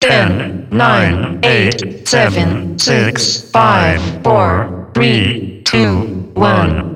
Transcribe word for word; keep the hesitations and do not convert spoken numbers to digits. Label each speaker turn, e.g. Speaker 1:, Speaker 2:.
Speaker 1: ten, nine, eight, seven, six, five, four, three, two, one.